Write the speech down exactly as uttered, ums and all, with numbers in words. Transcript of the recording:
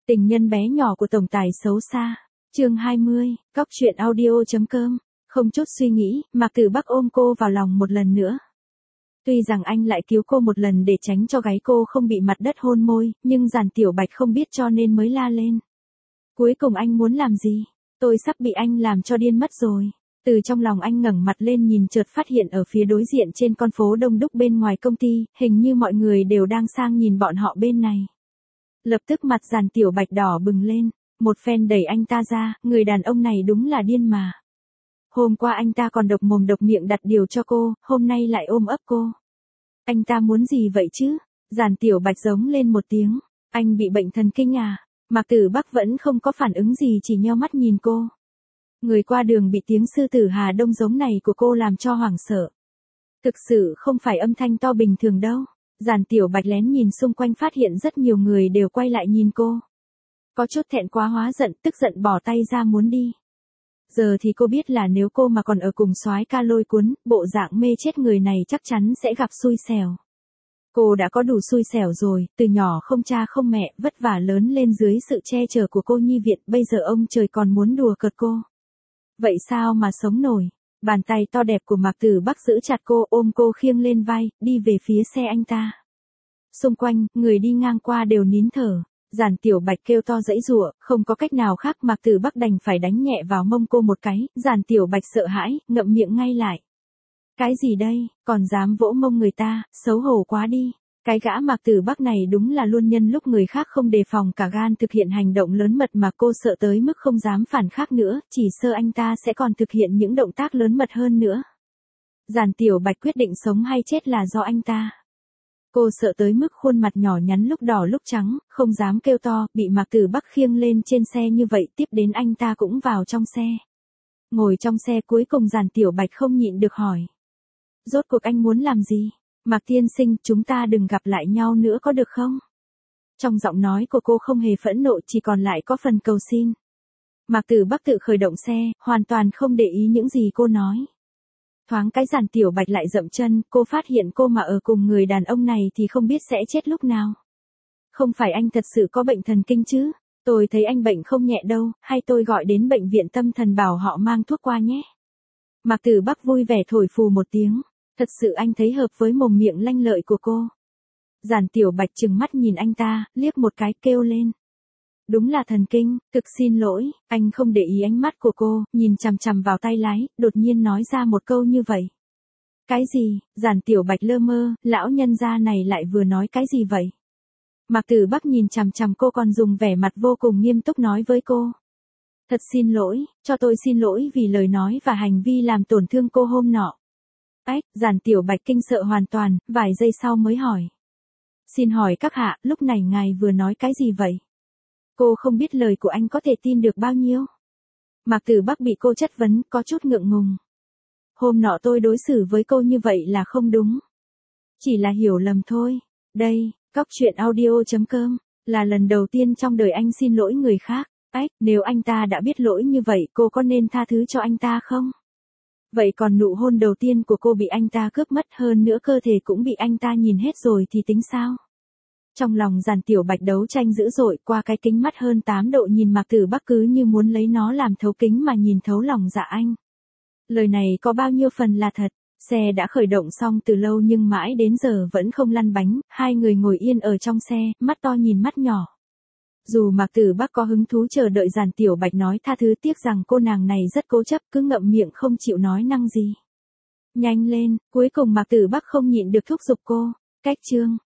Tình nhân bé nhỏ của tổng tài xấu xa. Chương hai mươi, Cóc truyện audio chấm com. Không chút suy nghĩ, Mạc Tử Bắc ôm cô vào lòng một lần nữa. Tuy rằng anh lại cứu cô một lần để tránh cho gáy cô không bị mặt đất hôn môi, nhưng Giản Tiểu Bạch không biết cho nên mới la lên. Cuối cùng anh muốn làm gì? Tôi sắp bị anh làm cho điên mất rồi. Từ trong lòng anh ngẩng mặt lên nhìn chợt phát hiện ở phía đối diện trên con phố đông đúc bên ngoài công ty, hình như mọi người đều đang sang nhìn bọn họ bên này. Lập tức mặt Giản Tiểu Bạch đỏ bừng lên, một phen đẩy anh ta ra, người đàn ông này đúng là điên mà. Hôm qua anh ta còn độc mồm độc miệng đặt điều cho cô, hôm nay lại ôm ấp cô. Anh ta muốn gì vậy chứ? Giản Tiểu Bạch giống lên một tiếng, anh bị bệnh thần kinh à? Mạc Tử Bắc vẫn không có phản ứng gì, chỉ nheo mắt nhìn cô. Người qua đường bị tiếng sư tử Hà Đông giống này của cô làm cho hoảng sợ. Thực sự không phải âm thanh to bình thường đâu. Giản Tiểu Bạch lén nhìn xung quanh phát hiện rất nhiều người đều quay lại nhìn cô. Có chút thẹn quá hóa giận, tức giận bỏ tay ra muốn đi. Giờ thì cô biết là nếu cô mà còn ở cùng soái ca lôi cuốn, bộ dạng mê chết người này chắc chắn sẽ gặp xui xẻo. Cô đã có đủ xui xẻo rồi, từ nhỏ không cha không mẹ, vất vả lớn lên dưới sự che chở của cô nhi viện, bây giờ ông trời còn muốn đùa cợt cô. Vậy sao mà sống nổi? Bàn tay to đẹp của Mạc Tử Bắc giữ chặt cô, ôm cô khiêng lên vai, đi về phía xe anh ta. Xung quanh, người đi ngang qua đều nín thở. Giản Tiểu Bạch kêu to giãy giụa, không có cách nào khác, Mạc Tử Bắc đành phải đánh nhẹ vào mông cô một cái. Giản Tiểu Bạch sợ hãi, ngậm miệng ngay lại. Cái gì đây, còn dám vỗ mông người ta, xấu hổ quá đi. Cái gã Mạc Tử Bắc này đúng là luôn nhân lúc người khác không đề phòng cả gan thực hiện hành động lớn mật mà cô sợ tới mức không dám phản kháng nữa, chỉ sợ anh ta sẽ còn thực hiện những động tác lớn mật hơn nữa. Giản Tiểu Bạch quyết định sống hay chết là do anh ta. Cô sợ tới mức khuôn mặt nhỏ nhắn lúc đỏ lúc trắng, không dám kêu to, bị Mạc Tử Bắc khiêng lên trên xe như vậy, tiếp đến anh ta cũng vào trong xe. Ngồi trong xe cuối cùng Giản Tiểu Bạch không nhịn được hỏi. Rốt cuộc anh muốn làm gì? Mạc tiên sinh, chúng ta đừng gặp lại nhau nữa có được không? Trong giọng nói của cô không hề phẫn nộ, chỉ còn lại có phần cầu xin. Mạc Tử Bắc tự khởi động xe, hoàn toàn không để ý những gì cô nói. Thoáng cái Giản Tiểu Bạch lại dậm chân, cô phát hiện cô mà ở cùng người đàn ông này thì không biết sẽ chết lúc nào. Không phải anh thật sự có bệnh thần kinh chứ? Tôi thấy anh bệnh không nhẹ đâu, hay tôi gọi đến bệnh viện tâm thần bảo họ mang thuốc qua nhé. Mạc Tử Bắc vui vẻ thổi phù một tiếng. Thật sự anh thấy hợp với mồm miệng lanh lợi của cô. Giản Tiểu Bạch trừng mắt nhìn anh ta, liếc một cái kêu lên. Đúng là thần kinh, thực xin lỗi, anh không để ý ánh mắt của cô, nhìn chằm chằm vào tay lái, đột nhiên nói ra một câu như vậy. Cái gì? Giản Tiểu Bạch lơ mơ, lão nhân gia này lại vừa nói cái gì vậy? Mạc Tử Bắc nhìn chằm chằm cô còn dùng vẻ mặt vô cùng nghiêm túc nói với cô. Thật xin lỗi, cho tôi xin lỗi vì lời nói và hành vi làm tổn thương cô hôm nọ. Ách, Giản Tiểu Bạch kinh sợ hoàn toàn, vài giây sau mới hỏi. Xin hỏi các hạ, lúc này ngài vừa nói cái gì vậy? Cô không biết lời của anh có thể tin được bao nhiêu. Mạc Tử Bắc bị cô chất vấn, có chút ngượng ngùng. Hôm nọ tôi đối xử với cô như vậy là không đúng. Chỉ là hiểu lầm thôi. Đây, Cóc truyện audio chấm com, là lần đầu tiên trong đời anh xin lỗi người khác. Ách, nếu anh ta đã biết lỗi như vậy, cô có nên tha thứ cho anh ta không? Vậy còn nụ hôn đầu tiên của cô bị anh ta cướp mất, hơn nữa cơ thể cũng bị anh ta nhìn hết rồi thì tính sao? Trong lòng Giản Tiểu Bạch đấu tranh dữ dội, qua cái kính mắt hơn tám độ nhìn Mạc Tử Bắc cứ như muốn lấy nó làm thấu kính mà nhìn thấu lòng dạ anh. Lời này có bao nhiêu phần là thật? Xe đã khởi động xong từ lâu nhưng mãi đến giờ vẫn không lăn bánh, hai người ngồi yên ở trong xe, mắt to nhìn mắt nhỏ. Dù Mạc Tử Bắc có hứng thú chờ đợi Giản Tiểu Bạch nói tha thứ, tiếc rằng cô nàng này rất cố chấp, cứ ngậm miệng không chịu nói năng gì. Nhanh lên, cuối cùng Mạc Tử Bắc không nhịn được thúc giục cô. Cách chương.